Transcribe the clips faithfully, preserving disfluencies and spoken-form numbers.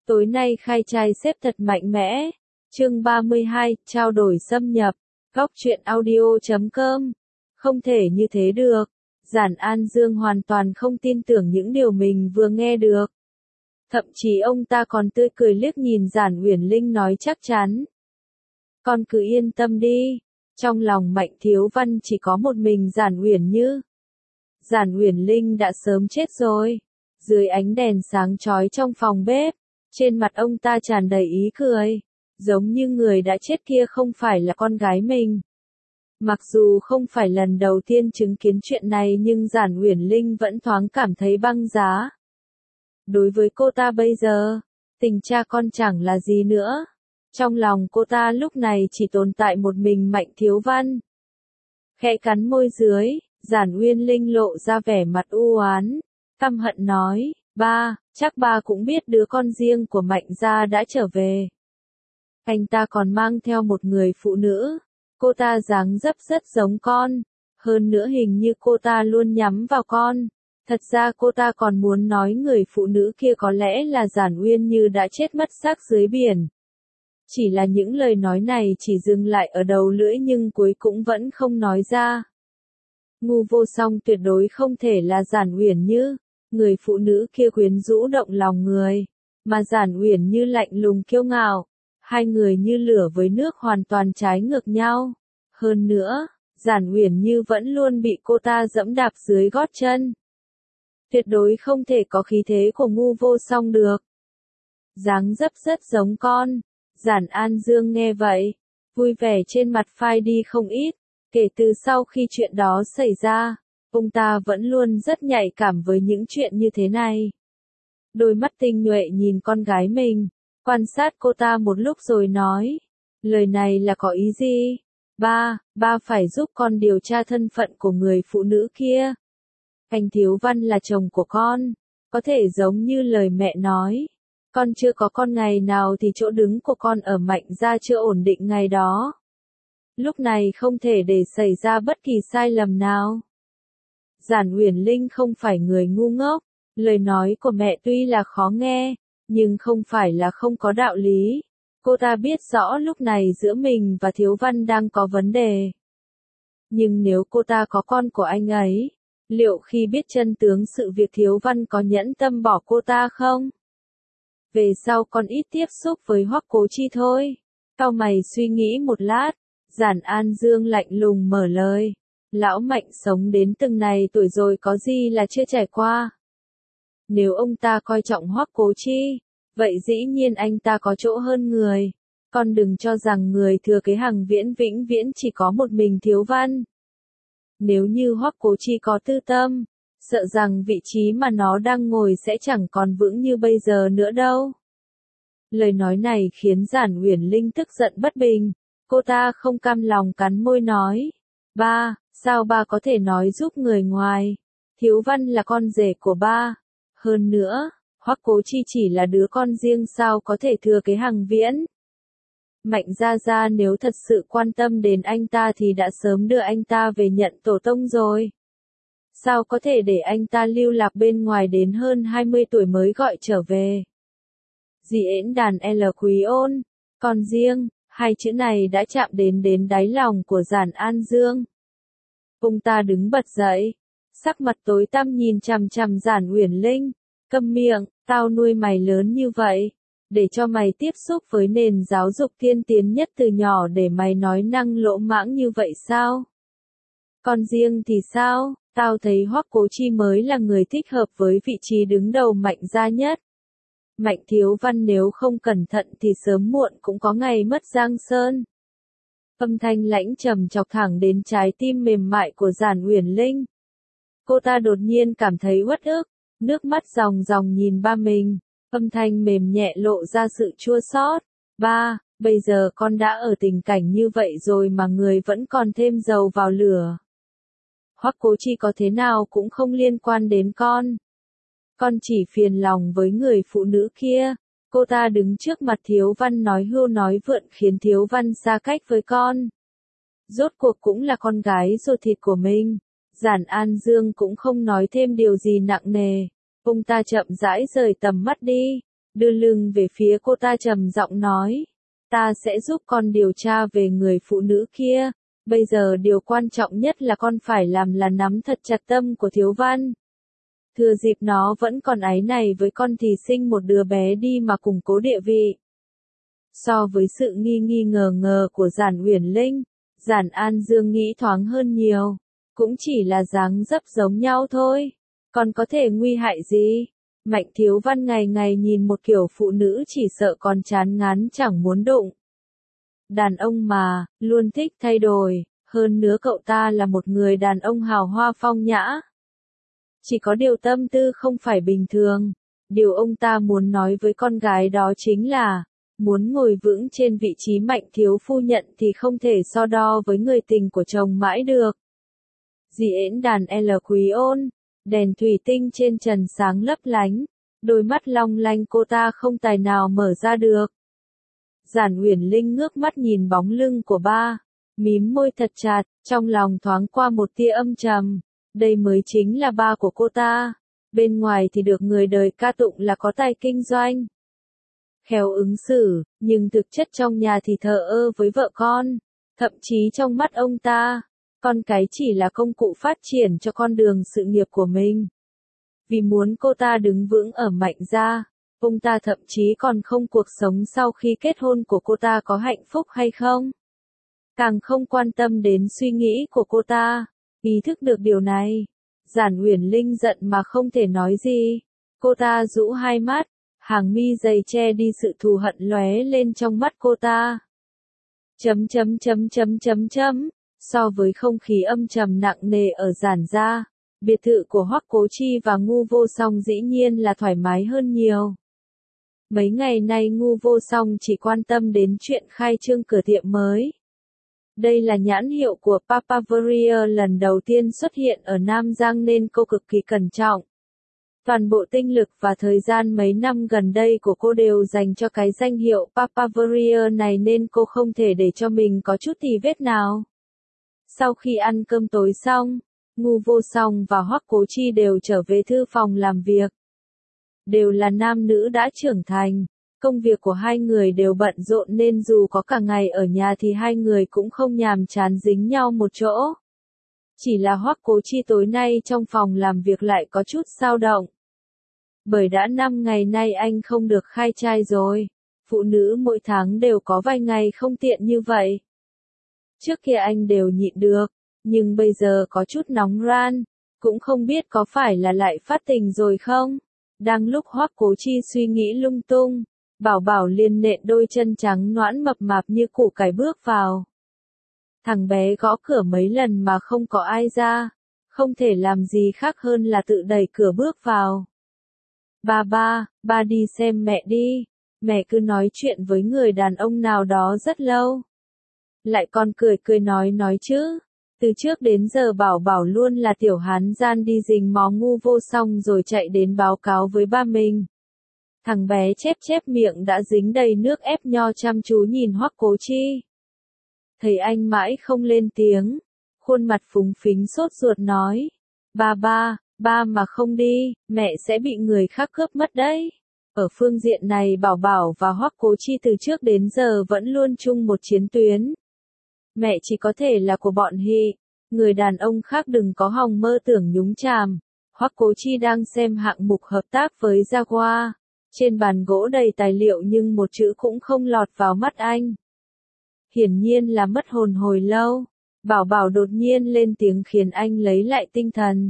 Tối nay khai trai xếp thật mạnh mẽ. Chương ba mươi hai, trao đổi xâm nhập. Góc truyện audio chấm com. Không thể như thế được. Giản An Dương hoàn toàn không tin tưởng những điều mình vừa nghe được. Thậm chí ông ta còn tươi cười liếc nhìn Giản Uyển Linh nói chắc chắn. Con cứ yên tâm đi. Trong lòng Mạnh Thiếu Văn chỉ có một mình Giản Uyển Như. Giản Uyển Linh đã sớm chết rồi. Dưới ánh đèn sáng chói trong phòng bếp, trên mặt ông ta tràn đầy ý cười, giống như người đã chết kia không phải là con gái mình. Mặc dù không phải lần đầu tiên chứng kiến chuyện này nhưng Giản Uyển Linh vẫn thoáng cảm thấy băng giá. Đối với cô ta bây giờ, tình cha con chẳng là gì nữa. Trong lòng cô ta lúc này chỉ tồn tại một mình Mạnh Thiếu Văn. Khẽ cắn môi dưới, Giản Uyển Linh lộ ra vẻ mặt u oán, căm hận nói, ba, chắc ba cũng biết đứa con riêng của Mạnh gia đã trở về. Anh ta còn mang theo một người phụ nữ, cô ta dáng dấp rất giống con, hơn nữa hình như cô ta luôn nhắm vào con. Thật ra cô ta còn muốn nói người phụ nữ kia có lẽ là Giản Uyên Như đã chết mất xác dưới biển. Chỉ là những lời nói này chỉ dừng lại ở đầu lưỡi nhưng cuối cũng vẫn không nói ra. Ngu Vô Song tuyệt đối không thể là Giản Uyển Như, người phụ nữ kia quyến rũ động lòng người, mà Giản Uyển Như lạnh lùng kiêu ngạo, hai người như lửa với nước hoàn toàn trái ngược nhau. Hơn nữa, Giản Uyển Như vẫn luôn bị cô ta dẫm đạp dưới gót chân. Tuyệt đối không thể có khí thế của Ngu Vô Song được. Dáng dấp rất giống con. Giản An Dương nghe vậy, vui vẻ trên mặt phai đi không ít. Kể từ sau khi chuyện đó xảy ra, ông ta vẫn luôn rất nhạy cảm với những chuyện như thế này. Đôi mắt tinh nhuệ nhìn con gái mình, quan sát cô ta một lúc rồi nói, lời này là có ý gì? Ba, ba phải giúp con điều tra thân phận của người phụ nữ kia. Anh Thiếu Văn là chồng của con, có thể giống như lời mẹ nói. Con chưa có con ngày nào thì chỗ đứng của con ở Mạnh gia chưa ổn định ngày đó. Lúc này không thể để xảy ra bất kỳ sai lầm nào. Giản Uyển Linh không phải người ngu ngốc, lời nói của mẹ tuy là khó nghe, nhưng không phải là không có đạo lý. Cô ta biết rõ lúc này giữa mình và Thiếu Văn đang có vấn đề. Nhưng nếu cô ta có con của anh ấy, liệu khi biết chân tướng sự việc Thiếu Văn có nhẫn tâm bỏ cô ta không? Về sau con ít tiếp xúc với Hoắc Cố Chi thôi. Cau mày suy nghĩ một lát, Giản An Dương lạnh lùng mở lời. Lão Mạnh sống đến từng này tuổi rồi có gì là chưa trải qua. Nếu ông ta coi trọng Hoắc Cố Chi, vậy dĩ nhiên anh ta có chỗ hơn người. Con đừng cho rằng người thừa kế Hằng Viễn vĩnh viễn chỉ có một mình Thiếu Văn. Nếu như Hoắc Cố Chi có tư tâm, sợ rằng vị trí mà nó đang ngồi sẽ chẳng còn vững như bây giờ nữa đâu. Lời nói này khiến Giản Uyển Linh tức giận bất bình. Cô ta không cam lòng cắn môi nói. Ba, sao ba có thể nói giúp người ngoài? Thiếu Văn là con rể của ba. Hơn nữa, Hoắc Cố Chi chỉ là đứa con riêng sao có thể thừa kế Hằng Viễn. Mạnh gia gia nếu thật sự quan tâm đến anh ta thì đã sớm đưa anh ta về nhận tổ tông rồi. Sao có thể để anh ta lưu lạc bên ngoài đến hơn hai mươi tuổi mới gọi trở về? Dì ễn đàn L Quý Ôn, con riêng, hai chữ này đã chạm đến đến đáy lòng của Giản An Dương. Ông ta đứng bật dậy, sắc mặt tối tăm nhìn chằm chằm Giản Uyển Linh, câm miệng, tao nuôi mày lớn như vậy, để cho mày tiếp xúc với nền giáo dục tiên tiến nhất từ nhỏ để mày nói năng lỗ mãng như vậy sao? Con riêng thì sao? Tao thấy Hoắc Cố Chi mới là người thích hợp với vị trí đứng đầu Mạnh gia nhất. Mạnh Thiếu Văn nếu không cẩn thận thì sớm muộn cũng có ngày mất Giang Sơn. Âm thanh lãnh trầm chọc thẳng đến trái tim mềm mại của Giản Uyển Linh. Cô ta đột nhiên cảm thấy uất ức, nước mắt ròng ròng nhìn ba mình, âm thanh mềm nhẹ lộ ra sự chua xót. Ba, bây giờ con đã ở tình cảnh như vậy rồi mà người vẫn còn thêm dầu vào lửa. Hoắc Cố Chi có thế nào cũng không liên quan đến con. Con chỉ phiền lòng với người phụ nữ kia. Cô ta đứng trước mặt Thiếu Văn nói hưu nói vượn khiến Thiếu Văn xa cách với con. Rốt cuộc cũng là con gái ruột thịt của mình. Giản An Dương cũng không nói thêm điều gì nặng nề. Ông ta chậm rãi rời tầm mắt đi. đưa lưng về phía cô ta trầm giọng nói. Ta sẽ giúp con điều tra về người phụ nữ kia. Bây giờ điều quan trọng nhất là con phải làm là nắm thật chặt tâm của Thiếu Văn. Thừa dịp nó vẫn còn áy này với con thì sinh một đứa bé đi mà củng cố địa vị. So với sự nghi nghi ngờ ngờ của Giản Uyển Linh, Giản An Dương nghĩ thoáng hơn nhiều. Cũng chỉ là dáng dấp giống nhau thôi. Còn có thể nguy hại gì? Mạnh Thiếu Văn ngày ngày nhìn một kiểu phụ nữ chỉ sợ còn chán ngán chẳng muốn đụng. Đàn ông mà, luôn thích thay đổi, hơn nữa cậu ta là một người đàn ông hào hoa phong nhã. Chỉ có điều tâm tư không phải bình thường. Điều ông ta muốn nói với con gái đó chính là, muốn ngồi vững trên vị trí Mạnh thiếu phu nhận thì không thể so đo với người tình của chồng mãi được. Diễn đàn L Quý Ôn, đèn thủy tinh trên trần sáng lấp lánh, đôi mắt long lanh cô ta không tài nào mở ra được. Giản Uyển Linh ngước mắt nhìn bóng lưng của ba, mím môi thật chặt, trong lòng thoáng qua một tia âm trầm. Đây mới chính là ba của cô ta. Bên ngoài thì được người đời ca tụng là có tài kinh doanh, khéo ứng xử, nhưng thực chất trong nhà thì thờ ơ với vợ con. Thậm chí trong mắt ông ta, con cái chỉ là công cụ phát triển cho con đường sự nghiệp của mình. Vì muốn cô ta đứng vững ở Mạnh gia, ông ta thậm chí còn không cuộc sống sau khi kết hôn của cô ta có hạnh phúc hay không. Càng không quan tâm đến suy nghĩ của cô ta. Ý thức được điều này, Giản Uyển Linh giận mà không thể nói gì. Cô ta rũ hai mắt, hàng mi dày che đi sự thù hận lóe lên trong mắt cô ta. Chấm chấm chấm chấm chấm chấm, so với không khí âm trầm nặng nề ở Giản gia, biệt thự của Hoắc Cố Chi và Ngu Vô Song dĩ nhiên là thoải mái hơn nhiều. Mấy ngày nay Ngu Vô Song chỉ quan tâm đến chuyện khai trương cửa tiệm mới. Đây là nhãn hiệu của Papaveria lần đầu tiên xuất hiện ở Nam Giang nên cô cực kỳ cẩn trọng. Toàn bộ tinh lực và thời gian mấy năm gần đây của cô đều dành cho cái danh hiệu Papaveria này nên cô không thể để cho mình có chút tì vết nào. Sau khi ăn cơm tối xong, Ngu Vô Song và Hoắc Cố Chi đều trở về thư phòng làm việc. Đều là nam nữ đã trưởng thành. Công việc của hai người đều bận rộn nên dù có cả ngày ở nhà thì hai người cũng không nhàm chán dính nhau một chỗ. Chỉ là Hoắc Cố Chi tối nay trong phòng làm việc lại có chút dao động. Bởi đã năm ngày nay anh không được khai trai rồi. Phụ nữ mỗi tháng đều có vài ngày không tiện như vậy. Trước kia anh đều nhịn được, nhưng bây giờ có chút nóng ran. Cũng không biết có phải là lại phát tình rồi không? Đang lúc Hoắc Cố Chi suy nghĩ lung tung, Bảo Bảo liền nện đôi chân trắng nõn mập mạp như củ cải bước vào. Thằng bé gõ cửa mấy lần mà không có ai ra, không thể làm gì khác hơn là tự đẩy cửa bước vào. Ba ba, ba đi xem mẹ đi, mẹ cứ nói chuyện với người đàn ông nào đó rất lâu. Lại còn cười cười nói nói chứ. Từ trước đến giờ Bảo Bảo luôn là tiểu hán gian đi rình mò Ngu Vô Song rồi chạy đến báo cáo với ba mình. Thằng bé chép chép miệng đã dính đầy nước ép nho chăm chú nhìn Hoắc Cố Chi. Thấy anh mãi không lên tiếng, khuôn mặt phúng phính sốt ruột nói. Ba ba, ba mà không đi, mẹ sẽ bị người khác cướp mất đấy. Ở phương diện này Bảo Bảo và Hoắc Cố Chi từ trước đến giờ vẫn luôn chung một chiến tuyến. Mẹ chỉ có thể là của bọn Hị, người đàn ông khác đừng có hòng mơ tưởng nhúng chàm. Hoắc Cố Chi đang xem hạng mục hợp tác với Jaguar. Trên bàn gỗ đầy tài liệu nhưng một chữ cũng không lọt vào mắt anh. Hiển nhiên là mất hồn hồi lâu. Bảo Bảo đột nhiên lên tiếng khiến anh lấy lại tinh thần.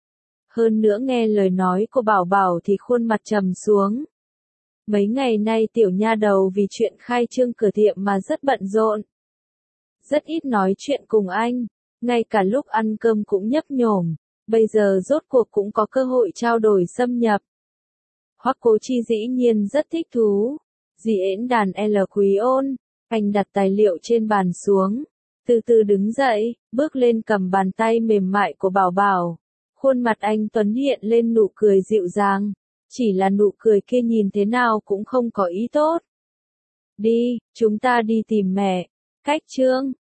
Hơn nữa nghe lời nói của Bảo Bảo thì khuôn mặt trầm xuống. Mấy ngày nay tiểu nha đầu vì chuyện khai trương cửa tiệm mà rất bận rộn. Rất ít nói chuyện cùng anh, ngay cả lúc ăn cơm cũng nhấp nhổm, bây giờ rốt cuộc cũng có cơ hội trao đổi xâm nhập. Hoắc Cố Chi dĩ nhiên rất thích thú. Diễn đàn L Quý Ôn, anh đặt tài liệu trên bàn xuống, từ từ đứng dậy, bước lên cầm bàn tay mềm mại của Bảo Bảo. Khuôn mặt anh tuấn hiện lên nụ cười dịu dàng, chỉ là nụ cười kia nhìn thế nào cũng không có ý tốt. Đi, chúng ta đi tìm mẹ. Cách chương